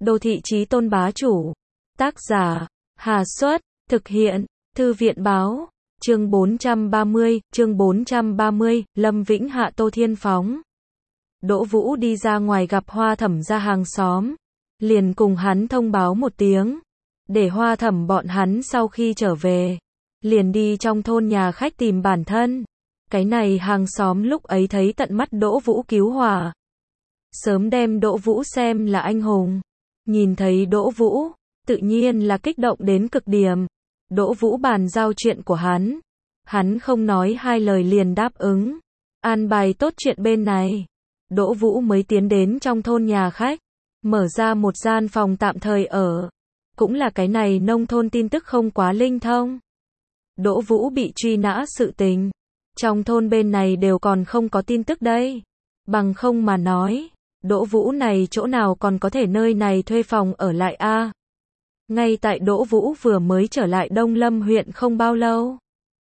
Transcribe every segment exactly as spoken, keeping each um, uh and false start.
Đô thị chí tôn bá chủ. Tác giả, Hà Xuất, thực hiện, Thư viện báo, chương bốn trăm ba mươi, chương bốn trăm ba mươi, Lâm Vĩnh Hạ Tô Thiên Phóng. Đỗ Vũ đi ra ngoài gặp Hoa Thẩm gia hàng xóm, liền cùng hắn thông báo một tiếng, để Hoa Thẩm bọn hắn sau khi trở về, liền đi trong thôn nhà khách tìm bản thân. Cái này hàng xóm lúc ấy thấy tận mắt Đỗ Vũ cứu hỏa, sớm đem Đỗ Vũ xem là anh hùng. Nhìn thấy Đỗ Vũ, tự nhiên là kích động đến cực điểm. Đỗ Vũ bàn giao chuyện của hắn, hắn không nói hai lời liền đáp ứng, an bài tốt chuyện bên này. Đỗ Vũ mới tiến đến trong thôn nhà khách, mở ra một gian phòng tạm thời ở. Cũng là cái này nông thôn tin tức không quá linh thông. Đỗ Vũ bị truy nã sự tình, trong thôn bên này đều còn không có tin tức đây. Bằng không mà nói, Đỗ Vũ này chỗ nào còn có thể nơi này thuê phòng ở lại a? À? Ngay tại Đỗ Vũ vừa mới trở lại Đông Lâm huyện không bao lâu.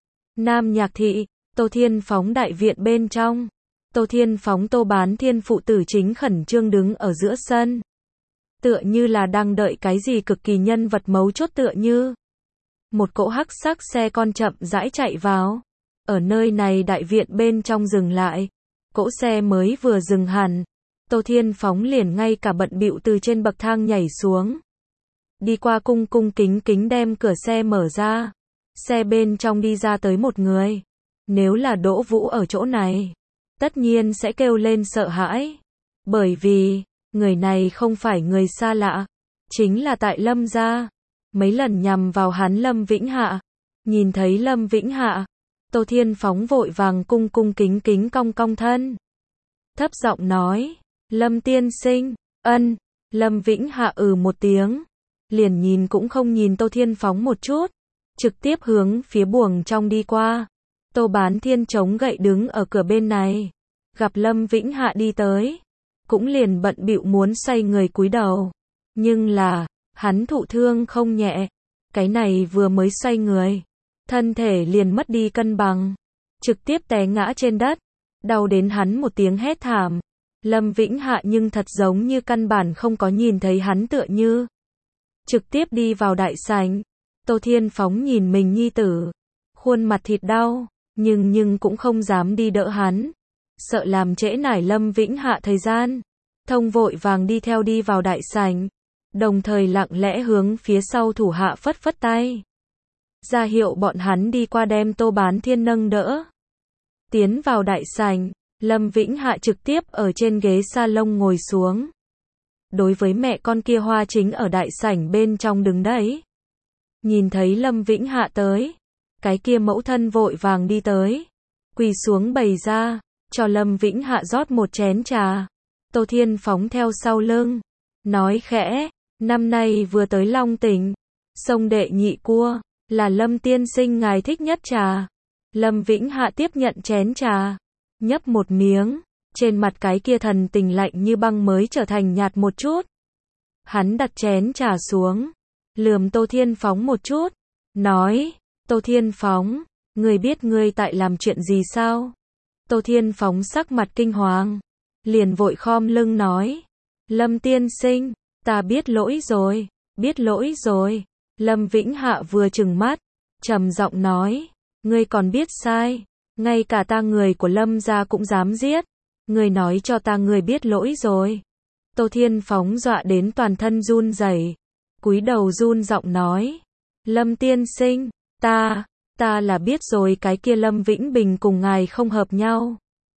Nam Nhạc thị, Tô Thiên Phóng đại viện bên trong. Tô Thiên Phóng Tô Bán Thiên phụ tử chính khẩn trương đứng ở giữa sân. Tựa như là đang đợi cái gì cực kỳ nhân vật mấu chốt tựa như. Một cỗ hắc sắc xe con chậm rãi chạy vào. Ở nơi này đại viện bên trong dừng lại. Cỗ xe mới vừa dừng hẳn. Tô Thiên Phóng liền ngay cả bận bịu từ trên bậc thang nhảy xuống. Đi qua cung cung kính kính đem cửa xe mở ra. Xe bên trong đi ra tới một người. Nếu là Đỗ Vũ ở chỗ này, tất nhiên sẽ kêu lên sợ hãi. Bởi vì, người này không phải người xa lạ. Chính là tại Lâm gia. Mấy lần nhằm vào hắn Lâm Vĩnh Hạ. Nhìn thấy Lâm Vĩnh Hạ, Tô Thiên Phóng vội vàng cung cung kính kính cong cong thân. Thấp giọng nói, Lâm tiên sinh, ân. Lâm Vĩnh Hạ ừ một tiếng. Liền nhìn cũng không nhìn Tô Thiên Phóng một chút. Trực tiếp hướng phía buồng trong đi qua. Tô Bán Thiên chống gậy đứng ở cửa bên này. Gặp Lâm Vĩnh Hạ đi tới. Cũng liền bận bịu muốn xoay người cúi đầu. Nhưng là, hắn thụ thương không nhẹ. Cái này vừa mới xoay người. Thân thể liền mất đi cân bằng. Trực tiếp té ngã trên đất. Đau đến hắn một tiếng hét thảm. Lâm Vĩnh Hạ nhưng thật giống như căn bản không có nhìn thấy hắn tựa như. Trực tiếp đi vào đại sảnh. Tô Thiên Phóng nhìn mình nhi tử. Khuôn mặt thịt đau. Nhưng nhưng cũng không dám đi đỡ hắn. Sợ làm trễ nải Lâm Vĩnh Hạ thời gian. Thông vội vàng đi theo đi vào đại sảnh. Đồng thời lặng lẽ hướng phía sau thủ hạ phất phất tay. Ra hiệu bọn hắn đi qua đem Tô Bán Thiên nâng đỡ. Tiến vào đại sảnh. Lâm Vĩnh Hạ trực tiếp ở trên ghế salon ngồi xuống. Đối với mẹ con kia Hoa chính ở đại sảnh bên trong đứng đấy. Nhìn thấy Lâm Vĩnh Hạ tới. Cái kia mẫu thân vội vàng đi tới. Quỳ xuống bày ra. Cho Lâm Vĩnh Hạ rót một chén trà. Tô Thiên Phóng theo sau lưng. Nói khẽ. Năm nay vừa tới Long Tỉnh. Sông đệ nhị cua. Là Lâm tiên sinh ngài thích nhất trà. Lâm Vĩnh Hạ tiếp nhận chén trà. Nhấp một miếng. Trên mặt cái kia thần tình lạnh như băng mới trở thành nhạt một chút. Hắn đặt chén trà xuống. Lườm Tô Thiên Phóng một chút. Nói. Tô Thiên Phóng. Ngươi biết ngươi tại làm chuyện gì sao? Tô Thiên Phóng sắc mặt kinh hoàng. Liền vội khom lưng nói. Lâm tiên sinh. Ta biết lỗi rồi. Biết lỗi rồi. Lâm Vĩnh Hạ vừa trừng mắt. Trầm giọng nói. Ngươi còn biết sai. Ngay cả ta người của Lâm gia cũng dám giết. Ngươi nói cho ta ngươi biết lỗi rồi. Tô Thiên Phóng dọa đến toàn thân run rẩy. Cúi đầu run giọng nói. Lâm tiên sinh. Ta. Ta là biết rồi cái kia Lâm Vĩnh Bình cùng ngài không hợp nhau.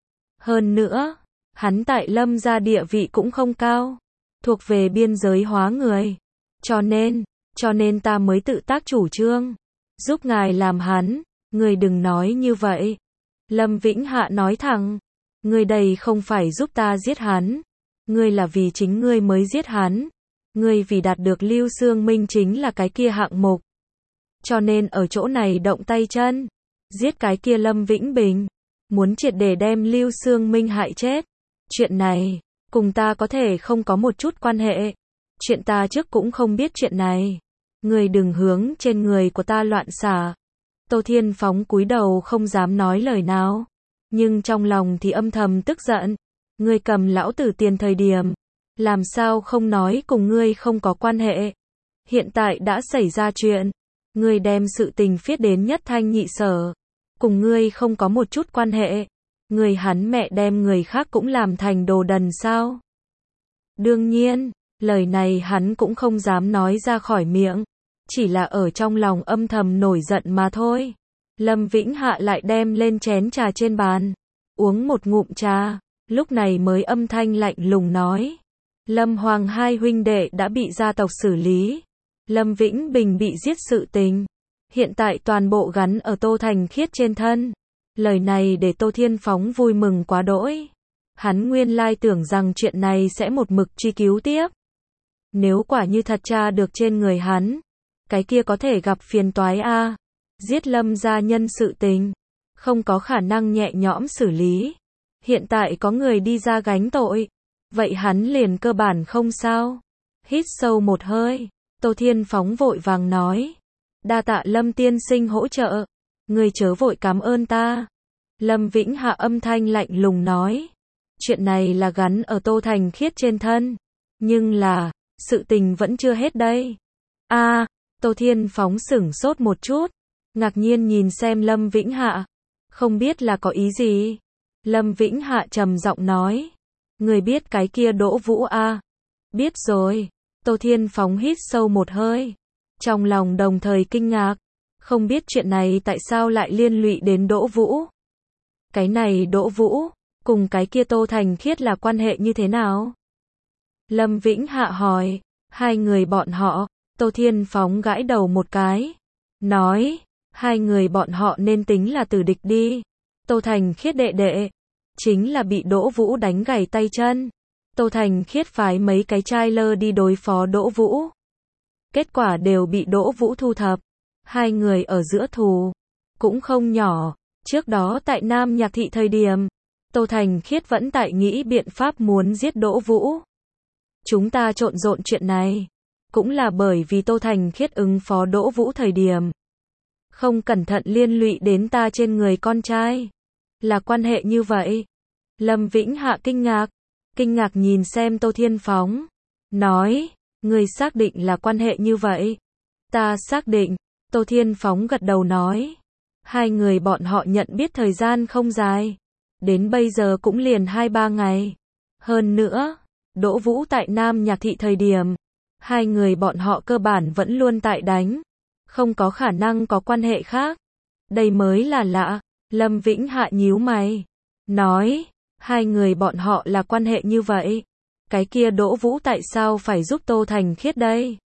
Hơn nữa. Hắn tại Lâm gia địa vị cũng không cao. Thuộc về biên giới hóa người. Cho nên. Cho nên ta mới tự tác chủ trương. Giúp ngài làm hắn. Ngươi đừng nói như vậy. Lâm Vĩnh Hạ nói thẳng. Ngươi đây không phải giúp ta giết hắn. Ngươi là vì chính ngươi mới giết hắn. Ngươi vì đạt được Lưu Xương Minh chính là cái kia hạng mục. Cho nên ở chỗ này động tay chân. Giết cái kia Lâm Vĩnh Bình. Muốn triệt để đem Lưu Xương Minh hại chết. Chuyện này, cùng ta có thể không có một chút quan hệ. Chuyện ta trước cũng không biết chuyện này. Ngươi đừng hướng trên người của ta loạn xả. Tô Thiên Phóng cúi đầu không dám nói lời nào. Nhưng trong lòng thì âm thầm tức giận. Ngươi cầm lão tử tiền thời điểm. Làm sao không nói cùng ngươi không có quan hệ. Hiện tại đã xảy ra chuyện. Ngươi đem sự tình viết đến nhất thanh nhị sở. Cùng ngươi không có một chút quan hệ. Người hắn mẹ đem người khác cũng làm thành đồ đần sao? Đương nhiên, lời này hắn cũng không dám nói ra khỏi miệng. Chỉ là ở trong lòng âm thầm nổi giận mà thôi. Lâm Vĩnh Hạ lại đem lên chén trà trên bàn. Uống một ngụm trà. Lúc này mới âm thanh lạnh lùng nói. Lâm Hoàng hai huynh đệ đã bị gia tộc xử lý. Lâm Vĩnh Bình bị giết sự tình. Hiện tại toàn bộ gắn ở Tô Thành Khiết trên thân. Lời này để Tô Thiên Phóng vui mừng quá đỗi. Hắn nguyên lai tưởng rằng chuyện này sẽ một mực truy cứu tiếp. Nếu quả như thật tra được trên người hắn, cái kia có thể gặp phiền toái a. Giết Lâm gia nhân sự tình, không có khả năng nhẹ nhõm xử lý. Hiện tại có người đi ra gánh tội, vậy hắn liền cơ bản không sao. Hít sâu một hơi, Tô Thiên Phóng vội vàng nói. Đa tạ Lâm tiên sinh hỗ trợ, ngươi chớ vội cảm ơn ta. Lâm Vĩnh Hạ âm thanh lạnh lùng nói. Chuyện này là gắn ở Tô Thành Khiết trên thân. Nhưng là, sự tình vẫn chưa hết đây. a à, Tô Thiên Phóng sửng sốt một chút. Ngạc nhiên nhìn xem Lâm Vĩnh Hạ. Không biết là có ý gì. Lâm Vĩnh Hạ trầm giọng nói. Người biết cái kia Đỗ Vũ a à? Biết rồi. Tô Thiên Phóng hít sâu một hơi. Trong lòng đồng thời kinh ngạc. Không biết chuyện này tại sao lại liên lụy đến Đỗ Vũ. Cái này Đỗ Vũ, cùng cái kia Tô Thành Khiết là quan hệ như thế nào? Lâm Vĩnh Hạ hỏi. Hai người bọn họ. Tô Thiên Phóng gãi đầu một cái. Nói. Hai người bọn họ nên tính là tử địch đi. Tô Thành Khiết đệ đệ. Chính là bị Đỗ Vũ đánh gãy tay chân. Tô Thành Khiết phái mấy cái trai lơ đi đối phó Đỗ Vũ. Kết quả đều bị Đỗ Vũ thu thập. Hai người ở giữa thù. Cũng không nhỏ. Trước đó tại Nam Nhạc Thị thời điểm. Tô Thành Khiết vẫn tại nghĩ biện pháp muốn giết Đỗ Vũ. Chúng ta trộn rộn chuyện này. Cũng là bởi vì Tô Thành Khiết ứng phó Đỗ Vũ thời điểm. Không cẩn thận liên lụy đến ta trên người con trai. Là quan hệ như vậy. Lâm Vĩnh Hạ kinh ngạc. Kinh ngạc nhìn xem Tô Thiên Phóng. Nói. Người xác định là quan hệ như vậy. Ta xác định. Tô Thiên Phóng gật đầu nói. Hai người bọn họ nhận biết thời gian không dài. Đến bây giờ cũng liền hai ba ngày. Hơn nữa. Đỗ Vũ tại Nam Nhạc Thị thời điểm. Hai người bọn họ cơ bản vẫn luôn tại đánh. Không có khả năng có quan hệ khác. Đây mới là lạ. Lâm Vĩnh Hạ nhíu mày. Nói. Hai người bọn họ là quan hệ như vậy. Cái kia Đỗ Vũ tại sao phải giúp Tô Thành Khiết đây?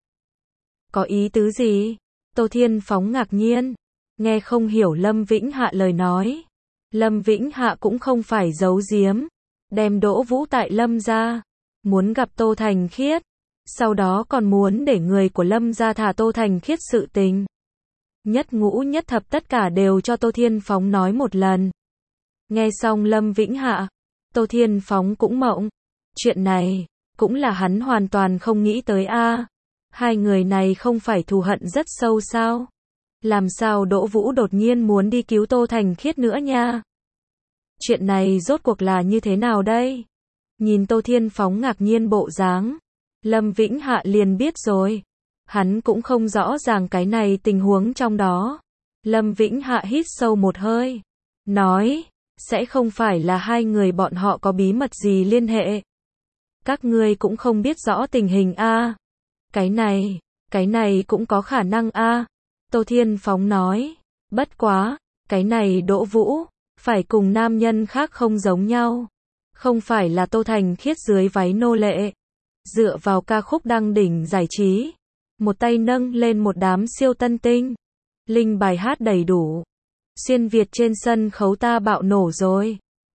Có ý tứ gì? Tô Thiên Phóng ngạc nhiên. Nghe không hiểu Lâm Vĩnh Hạ lời nói. Lâm Vĩnh Hạ cũng không phải giấu giếm. Đem Đỗ Vũ tại Lâm gia. Muốn gặp Tô Thành Khiết. Sau đó còn muốn để người của Lâm gia thả Tô Thành Khiết sự tình. Nhất ngũ nhất thập tất cả đều cho Tô Thiên Phóng nói một lần. Nghe xong Lâm Vĩnh Hạ. Tô Thiên Phóng cũng mộng. Chuyện này, cũng là hắn hoàn toàn không nghĩ tới a. Hai người này không phải thù hận rất sâu sao? Làm sao Đỗ Vũ đột nhiên muốn đi cứu Tô Thành Khiết nữa nha? Chuyện này rốt cuộc là như thế nào đây? Nhìn Tô Thiên Phóng ngạc nhiên bộ dáng. Lâm Vĩnh Hạ liền biết rồi. Hắn cũng không rõ ràng cái này tình huống trong đó. Lâm Vĩnh Hạ hít sâu một hơi. Nói, sẽ không phải là hai người bọn họ có bí mật gì liên hệ. Các ngươi cũng không biết rõ tình hình a. Cái này, cái này cũng có khả năng a. Tô Thiên Phóng nói. Bất quá, cái này Đỗ Vũ, phải cùng nam nhân khác không giống nhau. Không phải là Tô Thành Khiết dưới váy nô lệ. Dựa vào ca khúc đăng đỉnh giải trí. Một tay nâng lên một đám siêu tân tinh. Linh bài hát đầy đủ. Xuyên Việt trên sân khấu ta bạo nổ rồi.